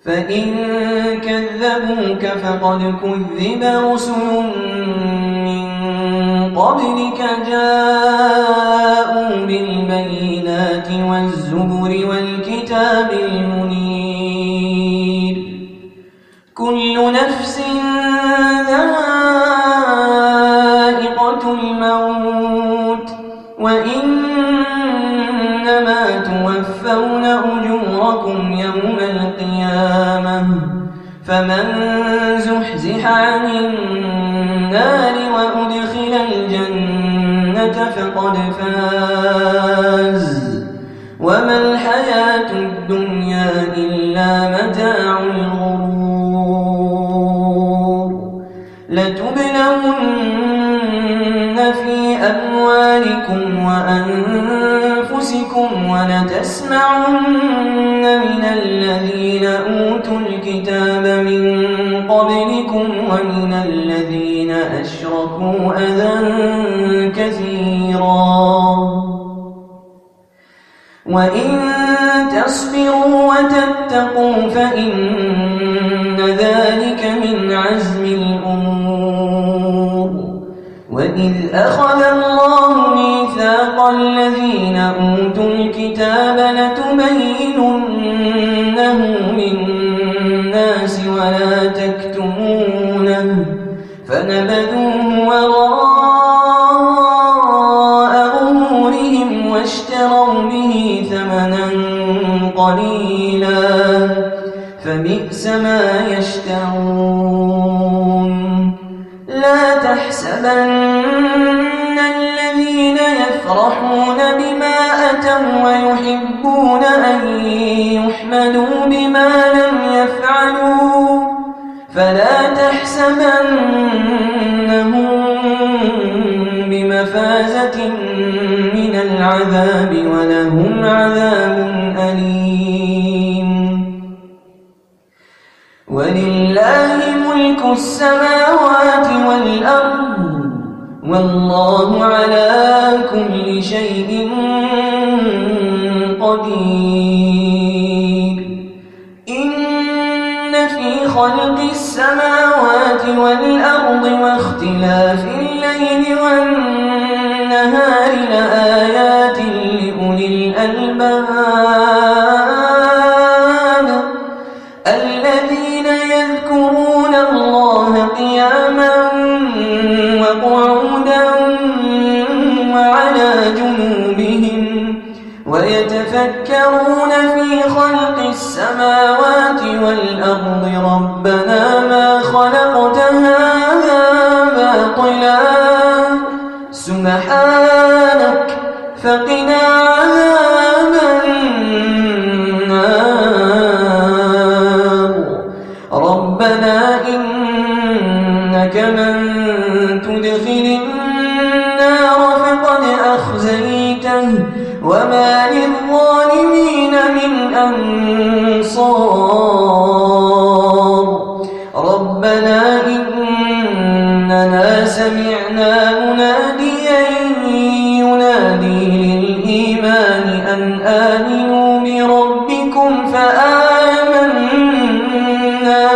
فإن كذبوك فقد كذب رسل من قبلك جاءوا بالبينات والزبر والكتاب المنير كل نفس ذائقة الموت وإنما توفون أجوركم يوم القيامة فمن زحزح عن النار وأدخل الجنة فقد فاز وما الحياة الدنيا إلا متاع الغرور لتبلون في أموالكم وأنفسكم ولتسمعن من الذين أوتوا الكتاب من قبلكم ومن الذين أشركوا أذى كثيرا وإن تصبروا وتتقوا فإن ذلك من عزم الأمور وإذ أخذ الله ميثاق الذين أوتوا الكتاب لتبيننه للناس ولا تكتمونه فنبذوه وراء ظهورهم واشتروا به ثمنا قليلا فبئس ما يشترون لا تحسبن الذين يفرحون بما أتوا ويحبون أن يحمدوا بما لم يفعلوا فلا تحسبنهم بمفازة من العذاب ولهم عذاب أليم ولله ملك السماوات والأرض والله على كل شيء قدير إن في خلق السماوات والأرض واختلاف الليل والنهار لآيات لأولي الألباب الذين يذكرون الله قياما وقعودا وعلى جنوبهم ويتفكرون في خلق السماوات والأرض ربنا ما خلقت هذا باطلا سبحانك فقنا عذاب النار ربنا إنك من تدخل النار فقد أخزيته وما للظالمين من أنصار ربنا إننا سمعنا مناديا ينادي للإيمان أن آمنوا بربكم فآمنا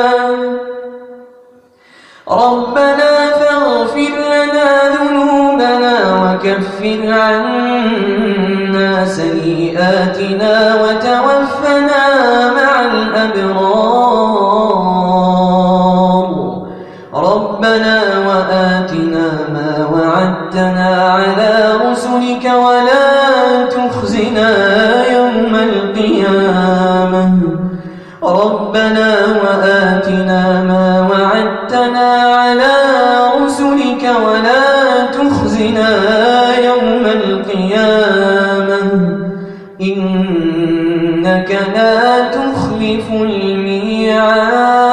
ربنا فاغفر لنا ذنوبنا وكفر عنا سيئاتنا وتوفنا مع الأبرار ربنا وآتنا ما وعدتنا على رسلك ولا تخزنا يوم القيامة ربنا وآتنا ما وعدتنا على رسلك ولا تخزنا يوم القيامة إنك لا تخلف الميعاد